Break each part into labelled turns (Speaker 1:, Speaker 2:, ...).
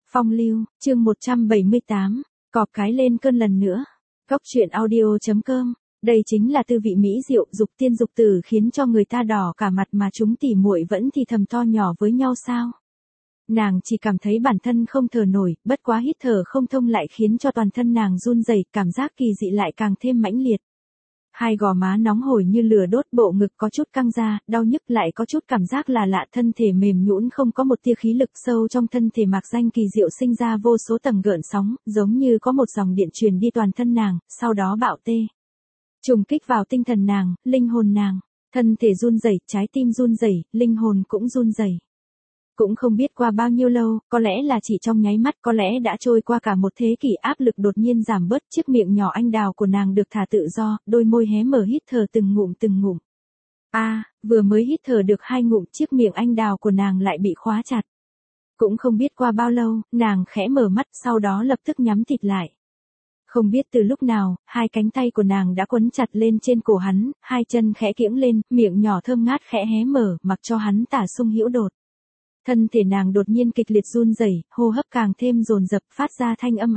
Speaker 1: Phong lưu, chương 178, cọp cái lên cơn lần nữa. Góc truyện audio.com, đây chính là tư vị mỹ diệu dục tiên dục tử khiến cho người ta đỏ cả mặt mà chúng tỉ muội vẫn thì thầm to nhỏ với nhau sao. Nàng chỉ cảm thấy bản thân không thở nổi, bất quá hít thở không thông lại khiến cho toàn thân nàng run rẩy, cảm giác kỳ dị lại càng thêm mãnh liệt. Hai gò má nóng hổi như lửa đốt, bộ ngực có chút căng ra, đau nhức lại có chút cảm giác là lạ, thân thể mềm nhũn không có một tia khí lực, sâu trong thân thể mạc danh kỳ diệu sinh ra vô số tầng gợn sóng, giống như có một dòng điện truyền đi toàn thân nàng, sau đó bạo tê. Trùng kích vào tinh thần nàng, linh hồn nàng, thân thể run rẩy, trái tim run rẩy, linh hồn cũng run rẩy. Cũng không biết qua bao nhiêu lâu, có lẽ là chỉ trong nháy mắt, có lẽ đã trôi qua cả một thế kỷ, áp lực đột nhiên giảm bớt, chiếc miệng nhỏ anh đào của nàng được thả tự do, đôi môi hé mở hít thở từng ngụm từng ngụm. Vừa mới hít thở được 2 ngụm, chiếc miệng anh đào của nàng lại bị khóa chặt. Cũng không biết qua bao lâu, nàng khẽ mở mắt, sau đó lập tức nhắm thịt lại. Không biết từ lúc nào, 2 cánh tay của nàng đã quấn chặt lên trên cổ hắn, 2 chân khẽ kiễng lên, miệng nhỏ thơm ngát khẽ hé mở, mặc cho hắn tả sung hữu đột. Thân thể nàng đột nhiên kịch liệt run rẩy, hô hấp càng thêm dồn dập, phát ra thanh âm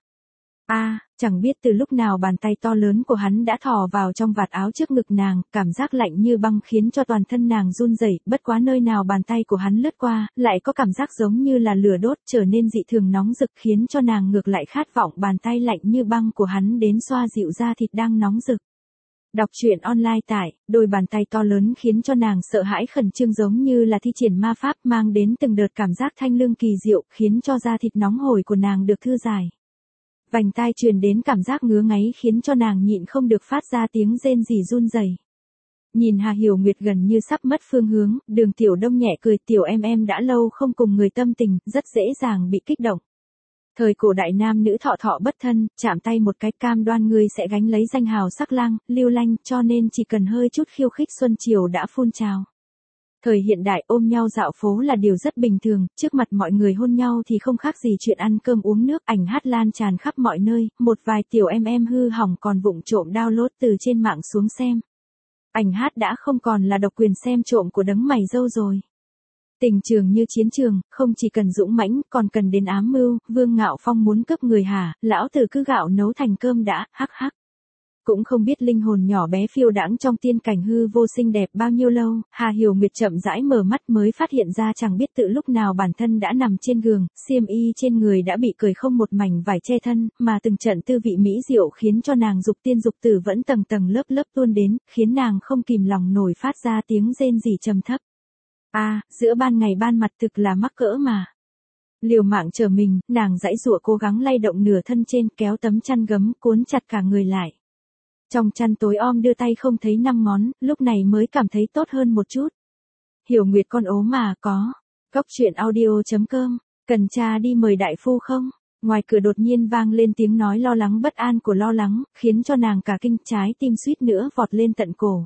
Speaker 1: chẳng biết từ lúc nào bàn tay to lớn của hắn đã thò vào trong vạt áo trước ngực nàng, cảm giác lạnh như băng khiến cho toàn thân nàng run rẩy, bất quá nơi nào bàn tay của hắn lướt qua, lại có cảm giác giống như là lửa đốt, trở nên dị thường nóng rực, khiến cho nàng ngược lại khát vọng bàn tay lạnh như băng của hắn đến xoa dịu da thịt đang nóng rực. Đọc truyện online tại, đôi bàn tay to lớn khiến cho nàng sợ hãi khẩn trương, giống như là thi triển ma pháp, mang đến từng đợt cảm giác thanh lương kỳ diệu, khiến cho da thịt nóng hổi của nàng được thư giải. Vành tai truyền đến cảm giác ngứa ngáy khiến cho nàng nhịn không được phát ra tiếng rên rỉ run rẩy. Nhìn Hà Hiểu Nguyệt gần như sắp mất phương hướng, Đường Tiểu Đông nhẹ cười, tiểu em đã lâu không cùng người tâm tình, rất dễ dàng bị kích động. Thời cổ đại nam nữ thọ thọ bất thân, chạm tay một cái cam đoan ngươi sẽ gánh lấy danh hào sắc lang, lưu lanh, cho nên chỉ cần hơi chút khiêu khích xuân chiều đã phun trào. Thời hiện đại ôm nhau dạo phố là điều rất bình thường, trước mặt mọi người hôn nhau thì không khác gì chuyện ăn cơm uống nước, ảnh hát lan tràn khắp mọi nơi, một vài tiểu em hư hỏng còn vụng trộm download từ trên mạng xuống xem. Ảnh hát đã không còn là độc quyền xem trộm của đấng mày râu rồi. Tình trường như chiến trường, không chỉ cần dũng mãnh, còn cần đến ám mưu, Vương Ngạo Phong muốn cướp người hả, lão tử cứ gạo nấu thành cơm đã, hắc hắc. Cũng không biết linh hồn nhỏ bé phiêu đãng trong tiên cảnh hư vô xinh đẹp bao nhiêu lâu, Hà Hiểu Nguyệt chậm rãi mở mắt mới phát hiện ra chẳng biết tự lúc nào bản thân đã nằm trên giường, xiêm y trên người đã bị cởi không một mảnh vải che thân, mà từng trận tư vị mỹ diệu khiến cho nàng dục tiên dục tử vẫn tầng tầng lớp lớp tuôn đến, khiến nàng không kìm lòng nổi phát ra tiếng rên rỉ trầm thấp. Giữa ban ngày ban mặt thực là mắc cỡ mà. Liều mạng trở mình, nàng giãy giụa cố gắng lay động nửa thân trên, kéo tấm chăn gấm cuốn chặt cả người lại. Trong chăn tối om đưa tay không thấy 5 ngón, lúc này mới cảm thấy tốt hơn một chút. Hiểu Nguyệt con ốm mà, có. Góc truyện audio.com, cần cha đi mời đại phu không? Ngoài cửa đột nhiên vang lên tiếng nói lo lắng bất an của Lo Lắng, khiến cho nàng cả kinh, trái tim suýt nữa vọt lên tận cổ.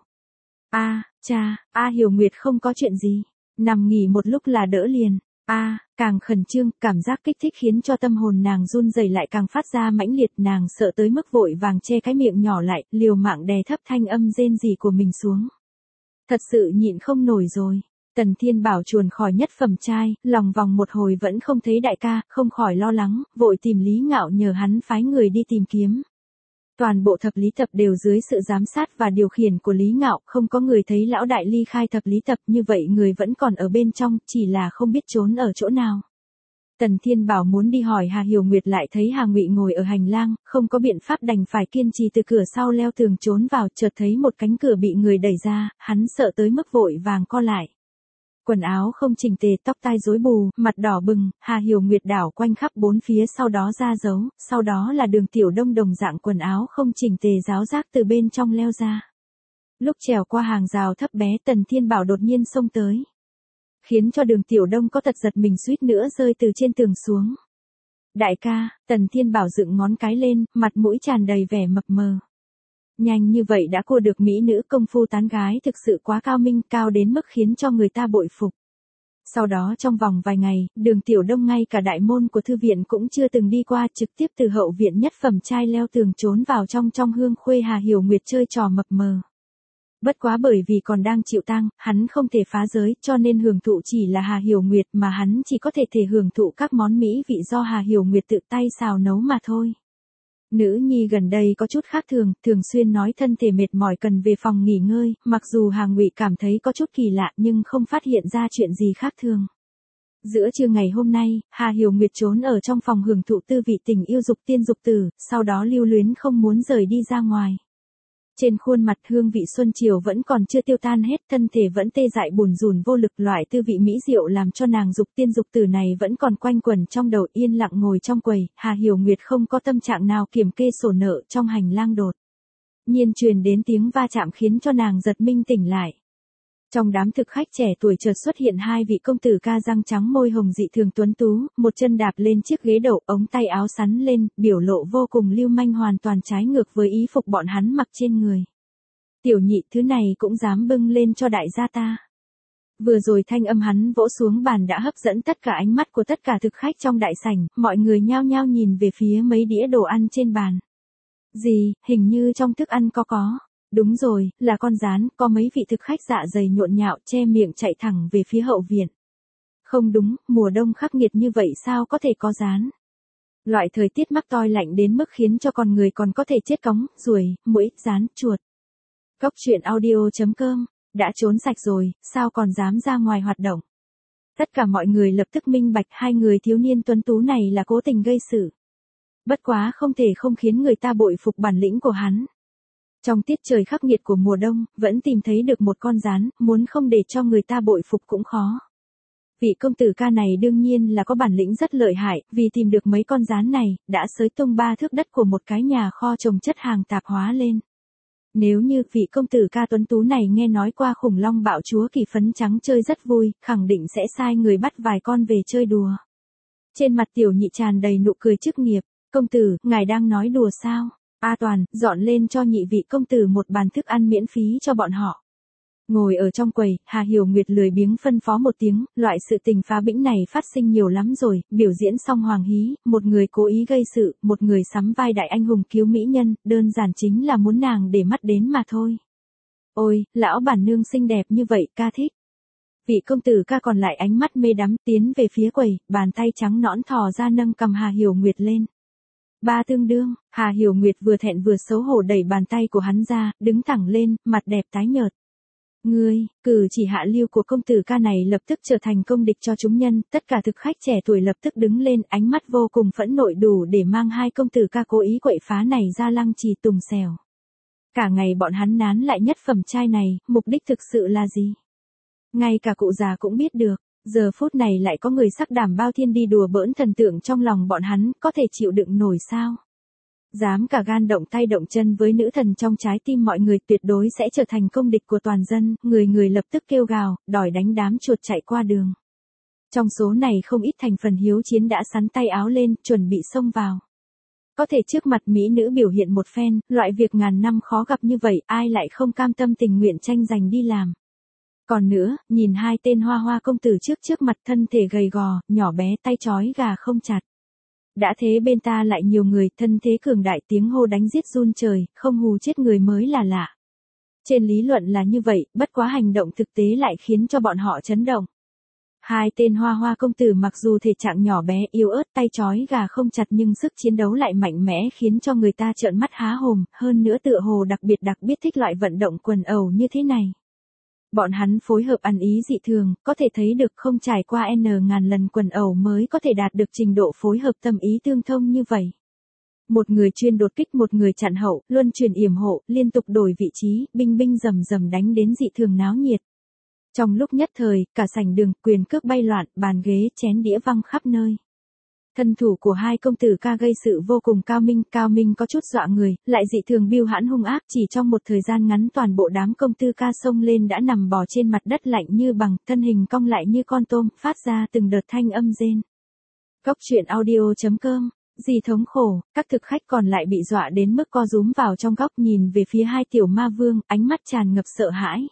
Speaker 1: Cha, Hiểu Nguyệt không có chuyện gì. Nằm nghỉ một lúc là đỡ liền. Càng khẩn trương, cảm giác kích thích khiến cho tâm hồn nàng run rẩy lại càng phát ra mãnh liệt, nàng sợ tới mức vội vàng che cái miệng nhỏ lại, liều mạng đè thấp thanh âm rên rỉ của mình xuống. Thật sự nhịn không nổi rồi. Tần Thiên Bảo chuồn khỏi nhất phẩm trai, lòng vòng một hồi vẫn không thấy đại ca, không khỏi lo lắng, vội tìm Lý Ngạo nhờ hắn phái người đi tìm kiếm. Toàn bộ thập lý tập đều dưới sự giám sát và điều khiển của Lý Ngạo, không có người thấy lão đại ly khai thập lý tập, như vậy người vẫn còn ở bên trong, chỉ là không biết trốn ở chỗ nào. Tần Thiên Bảo muốn đi hỏi Hà Hiểu Nguyệt lại thấy Hà Ngụy ngồi ở hành lang, không có biện pháp đành phải kiên trì từ cửa sau leo tường trốn vào, chợt thấy một cánh cửa bị người đẩy ra, hắn sợ tới mức vội vàng co lại. Quần áo không chỉnh tề, tóc tai rối bù, mặt đỏ bừng, Hà Hiểu Nguyệt đảo quanh khắp bốn phía, sau đó ra dấu, sau đó là Đường Tiểu Đông đồng dạng quần áo không chỉnh tề ráo rác từ bên trong leo ra. Lúc trèo qua hàng rào thấp bé, Tần Thiên Bảo đột nhiên xông tới, khiến cho Đường Tiểu Đông có tật giật mình suýt nữa rơi từ trên tường xuống. Đại ca, Tần Thiên Bảo dựng ngón cái lên, mặt mũi tràn đầy vẻ mập mờ. Nhanh như vậy đã cua được mỹ nữ công phu tán gái thực sự quá cao minh, cao đến mức khiến cho người ta bội phục. Sau đó trong vòng vài ngày, Đường Tiểu Đông ngay cả đại môn của thư viện cũng chưa từng đi qua, trực tiếp từ hậu viện nhất phẩm trai leo tường trốn vào trong hương khuê Hà Hiểu Nguyệt chơi trò mập mờ. Bất quá bởi vì còn đang chịu tang, hắn không thể phá giới, cho nên hưởng thụ chỉ là Hà Hiểu Nguyệt, mà hắn chỉ có thể hưởng thụ các món mỹ vị do Hà Hiểu Nguyệt tự tay xào nấu mà thôi. Nữ nhi gần đây có chút khác thường, thường xuyên nói thân thể mệt mỏi cần về phòng nghỉ ngơi, mặc dù Hà Ngụy cảm thấy có chút kỳ lạ nhưng không phát hiện ra chuyện gì khác thường. Giữa trưa ngày hôm nay, Hà Hiểu Nguyệt trốn ở trong phòng hưởng thụ tư vị tình yêu dục tiên dục tử, sau đó lưu luyến không muốn rời đi ra ngoài. Trên khuôn mặt hương vị xuân chiều vẫn còn chưa tiêu tan hết, thân thể vẫn tê dại bùn rùn vô lực, loại tư vị mỹ diệu làm cho nàng dục tiên dục tử này vẫn còn quanh quẩn trong đầu, yên lặng ngồi trong quầy. Hà Hiểu Nguyệt không có tâm trạng nào kiểm kê sổ nợ, trong hành lang đột nhiên truyền đến tiếng va chạm khiến cho nàng giật mình tỉnh lại. Trong đám thực khách trẻ tuổi chợt xuất hiện hai vị công tử ca răng trắng môi hồng dị thường tuấn tú, một chân đạp lên chiếc ghế đậu, ống tay áo sắn lên, biểu lộ vô cùng lưu manh, hoàn toàn trái ngược với ý phục bọn hắn mặc trên người. Tiểu nhị, thứ này cũng dám bưng lên cho đại gia ta. Vừa rồi thanh âm hắn vỗ xuống bàn đã hấp dẫn tất cả ánh mắt của tất cả thực khách trong đại sảnh, mọi người nhao nhao nhìn về phía mấy đĩa đồ ăn trên bàn. Gì, hình như trong thức ăn có. Đúng rồi, là con gián, có mấy vị thực khách dạ dày nhộn nhạo che miệng chạy thẳng về phía hậu viện. Không đúng, mùa đông khắc nghiệt như vậy sao có thể có gián. Loại thời tiết mắc toi lạnh đến mức khiến cho con người còn có thể chết cóng, ruồi, muỗi, gián, chuột. Cốc truyện audio.com, đã trốn sạch rồi, sao còn dám ra ngoài hoạt động. Tất cả mọi người lập tức minh bạch hai người thiếu niên tuấn tú này là cố tình gây sự. Bất quá không thể không khiến người ta bội phục bản lĩnh của hắn. Trong tiết trời khắc nghiệt của mùa đông, vẫn tìm thấy được một con gián, muốn không để cho người ta bội phục cũng khó. Vị công tử ca này đương nhiên là có bản lĩnh rất lợi hại, vì tìm được mấy con gián này, đã xới tung 3 thước đất của một cái nhà kho trồng chất hàng tạp hóa lên. Nếu như vị công tử ca tuấn tú này nghe nói qua khủng long bạo chúa Kỳ Phấn Trắng chơi rất vui, khẳng định sẽ sai người bắt vài con về chơi đùa. Trên mặt tiểu nhị tràn đầy nụ cười chức nghiệp, công tử, ngài đang nói đùa sao? A Toàn, dọn lên cho nhị vị công tử một bàn thức ăn miễn phí cho bọn họ. Ngồi ở trong quầy, Hà Hiểu Nguyệt lười biếng phân phó một tiếng, loại sự tình phá bĩnh này phát sinh nhiều lắm rồi, biểu diễn xong hoàng hí, một người cố ý gây sự, một người sắm vai đại anh hùng cứu mỹ nhân, đơn giản chính là muốn nàng để mắt đến mà thôi. Ôi, lão bản nương xinh đẹp như vậy, ca thích. Vị công tử ca còn lại ánh mắt mê đắm tiến về phía quầy, bàn tay trắng nõn thò ra nâng cầm Hà Hiểu Nguyệt lên. Ba tương đương, Hà Hiểu Nguyệt vừa thẹn vừa xấu hổ đẩy bàn tay của hắn ra, đứng thẳng lên, mặt đẹp tái nhợt. Ngươi, cử chỉ hạ lưu của công tử ca này lập tức trở thành công địch cho chúng nhân, tất cả thực khách trẻ tuổi lập tức đứng lên, ánh mắt vô cùng phẫn nộ đủ để mang hai công tử ca cố ý quậy phá này ra lăng trì tùng xèo. Cả ngày bọn hắn nán lại nhất phẩm trai này, mục đích thực sự là gì? Ngay cả cụ già cũng biết được. Giờ phút này lại có người sắc đảm bao thiên đi đùa bỡn thần tượng trong lòng bọn hắn, có thể chịu đựng nổi sao? Dám cả gan động tay động chân với nữ thần trong trái tim mọi người, tuyệt đối sẽ trở thành công địch của toàn dân, người người lập tức kêu gào, đòi đánh đám chuột chạy qua đường. Trong số này không ít thành phần hiếu chiến đã sắn tay áo lên, chuẩn bị xông vào. Có thể trước mặt mỹ nữ biểu hiện một phen, loại việc ngàn năm khó gặp như vậy, ai lại không cam tâm tình nguyện tranh giành đi làm. Còn nữa, nhìn hai tên hoa hoa công tử trước mặt, thân thể gầy gò, nhỏ bé, tay trói gà không chặt. Đã thế bên ta lại nhiều người, thân thế cường đại, tiếng hô đánh giết run trời, không hù chết người mới là lạ. Trên lý luận là như vậy, bất quá hành động thực tế lại khiến cho bọn họ chấn động. Hai tên hoa hoa công tử mặc dù thể trạng nhỏ bé yếu ớt, tay trói gà không chặt, nhưng sức chiến đấu lại mạnh mẽ khiến cho người ta trợn mắt há hồn, hơn nữa tựa hồ đặc biệt thích loại vận động quần ẩu như thế này. Bọn hắn phối hợp ăn ý dị thường, có thể thấy được không trải qua ngàn lần quần ẩu mới có thể đạt được trình độ phối hợp tâm ý tương thông như vậy. Một người chuyên đột kích, một người chặn hậu, luân truyền yểm hộ, liên tục đổi vị trí, binh rầm đánh đến dị thường náo nhiệt. Trong lúc nhất thời, cả sảnh đường, quyền cước bay loạn, bàn ghế, chén đĩa văng khắp nơi. Thân thủ của hai công tử ca gây sự vô cùng cao minh có chút dọa người, lại dị thường biêu hãn hung ác, chỉ trong một thời gian ngắn toàn bộ đám công tử ca xông lên đã nằm bò trên mặt đất lạnh như bằng, thân hình cong lại như con tôm, phát ra từng đợt thanh âm rên. Cốc truyện audio.com, gì thống khổ, các thực khách còn lại bị dọa đến mức co rúm vào trong góc, nhìn về phía hai tiểu ma vương, ánh mắt tràn ngập sợ hãi.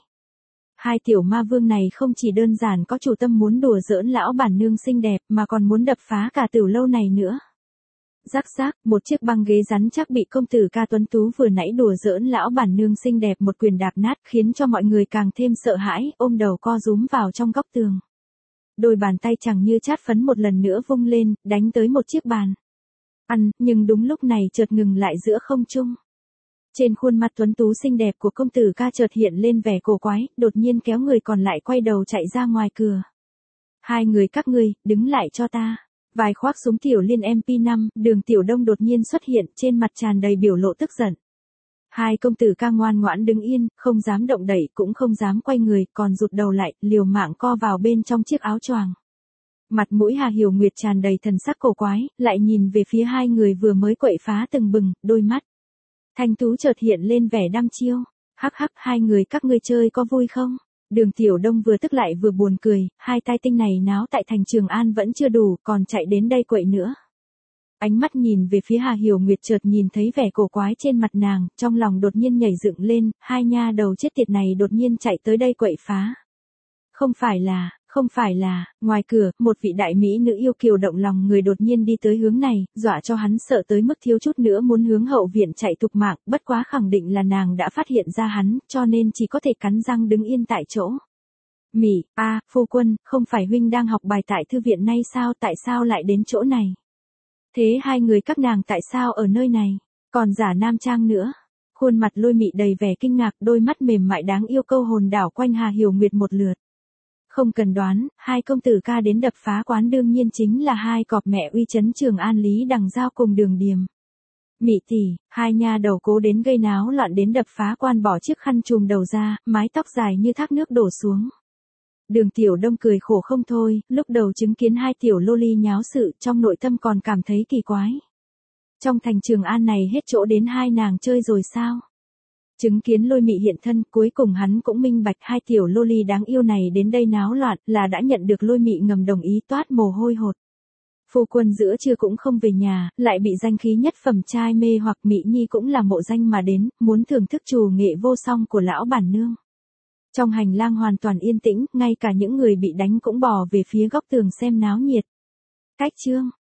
Speaker 1: Hai tiểu ma vương này không chỉ đơn giản có chủ tâm muốn đùa giỡn lão bản nương xinh đẹp, mà còn muốn đập phá cả tiểu lâu này nữa. Rắc rác, một chiếc băng ghế rắn chắc bị công tử ca tuấn tú vừa nãy đùa giỡn lão bản nương xinh đẹp một quyền đạp nát khiến cho mọi người càng thêm sợ hãi, ôm đầu co rúm vào trong góc tường. Đôi bàn tay chẳng như chát phấn một lần nữa vung lên, đánh tới một chiếc bàn. Nhưng đúng lúc này chợt ngừng lại giữa không trung. Trên khuôn mặt tuấn tú xinh đẹp của công tử ca chợt hiện lên vẻ cổ quái, đột nhiên kéo người còn lại quay đầu chạy ra ngoài cửa. Hai người các ngươi, đứng lại cho ta. Vài khoác súng tiểu liên MP5, Đường Tiểu Đông đột nhiên xuất hiện, trên mặt tràn đầy biểu lộ tức giận. Hai công tử ca ngoan ngoãn đứng yên, không dám động đậy cũng không dám quay người, còn rụt đầu lại, liều mạng co vào bên trong chiếc áo choàng. Mặt mũi Hà Hiểu Nguyệt tràn đầy thần sắc cổ quái, lại nhìn về phía hai người vừa mới quậy phá từng bừng, đôi mắt thanh tú chợt hiện lên vẻ đăm chiêu. Hắc hắc, hai người các ngươi chơi có vui không? Đường Tiểu Đông vừa tức lại vừa buồn cười, hai tai tinh này náo tại thành Trường An vẫn chưa đủ, còn chạy đến đây quậy nữa. Ánh mắt nhìn về phía Hà Hiểu Nguyệt chợt nhìn thấy vẻ cổ quái trên mặt nàng, trong lòng đột nhiên nhảy dựng lên, hai nha đầu chết tiệt này đột nhiên chạy tới đây quậy phá. Không phải là, ngoài cửa, một vị đại mỹ nữ yêu kiều động lòng người đột nhiên đi tới hướng này, dọa cho hắn sợ tới mức thiếu chút nữa muốn hướng hậu viện chạy tục mạng, bất quá khẳng định là nàng đã phát hiện ra hắn, cho nên chỉ có thể cắn răng đứng yên tại chỗ. Phu quân, không phải huynh đang học bài tại thư viện nay sao, tại sao lại đến chỗ này? Thế hai người các nàng tại sao ở nơi này, còn giả nam trang nữa? Khuôn mặt Lôi Mị đầy vẻ kinh ngạc, đôi mắt mềm mại đáng yêu câu hồn đảo quanh Hà Hiểu Nguyệt một lượt. Không cần đoán, hai công tử ca đến đập phá quán đương nhiên chính là hai cọp mẹ uy chấn Trường An Lý Đằng Giao cùng Đường Điềm. Mị tỷ, hai nha đầu cố đến gây náo loạn đến đập phá quan bỏ chiếc khăn trùm đầu ra, mái tóc dài như thác nước đổ xuống. Đường Tiểu Đông cười khổ không thôi, lúc đầu chứng kiến hai tiểu loli nháo sự, trong nội tâm còn cảm thấy kỳ quái. Trong thành Trường An này hết chỗ đến hai nàng chơi rồi sao? Chứng kiến Lôi Mị hiện thân, cuối cùng hắn cũng minh bạch hai tiểu loli đáng yêu này đến đây náo loạn, là đã nhận được Lôi Mị ngầm đồng ý, toát mồ hôi hột. Phu quân giữa trưa cũng không về nhà, lại bị danh khí nhất phẩm trai mê hoặc. Mị Nhi cũng là mộ danh mà đến, muốn thưởng thức trù nghệ vô song của lão bản nương. Trong hành lang hoàn toàn yên tĩnh, ngay cả những người bị đánh cũng bò về phía góc tường xem náo nhiệt. Cách chương